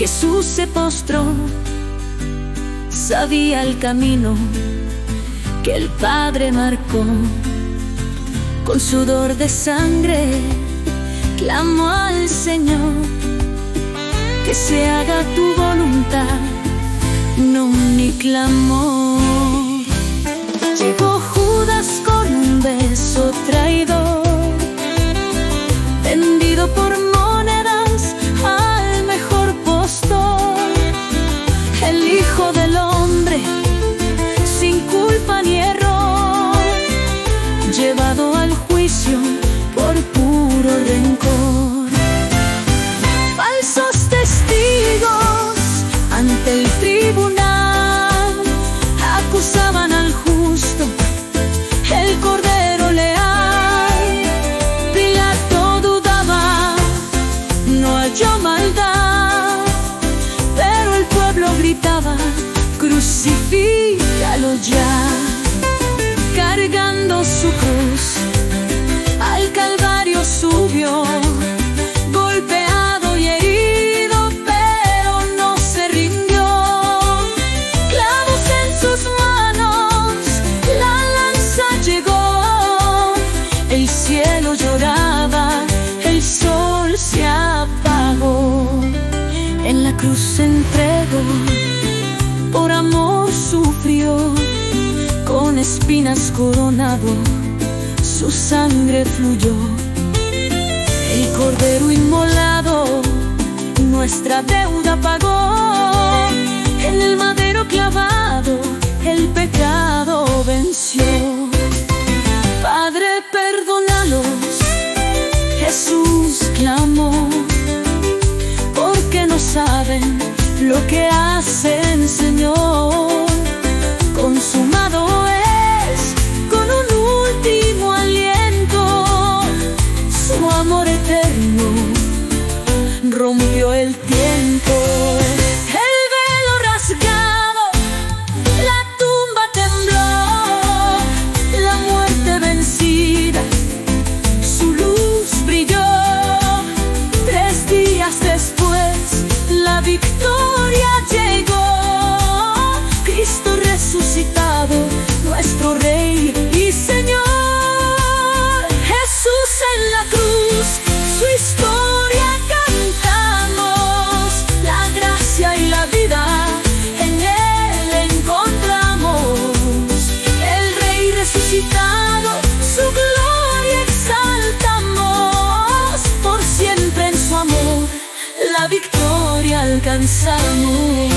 Jesús se postró, sabía el camino que el Padre marcó. Con sudor de sangre clamó al Señor: que se haga tu voluntad, no mi clamor. Llegó Judas con un beso traidor, vendido por monedas al mejor postor. El Hijo del Hombre, sin culpa ni error, llevado al juicio por puro rencor. Falsos testigos ante el tribunal acusaban al justo, el Cordero leal. Pilato dudaba, no halló maldad, pero el pueblo gritaba: crucifícalo ya. Cargando su cruz, al Calvario subió, golpeado y herido, pero no se rindió. Clavos en sus manos, la lanza llegó. El cielo lloraba, el sol se apagó. En la cruz se entregó, por amor sufrió, con espinas coronado, su sangre fluyó. El Cordero inmolado nuestra deuda pagó. En el madero clavado el pecado venció. Padre, perdónalos, Jesús clamó, porque no saben lo que hacen, Señor. Consumado es, con un último aliento, su amor eterno rompió el tiempo. El velo rasgado, la tumba tembló, la muerte vencida, su luz brilló. 3 días después la victoria llegó. Cristo resucitado, nuestro Rey y Señor. Jesús en la cruz, su historia cantamos. La gracia y la vida en Él encontramos. El Rey resucitado, su gloria exaltamos. Por siempre en su amor la victoria alcanzamos.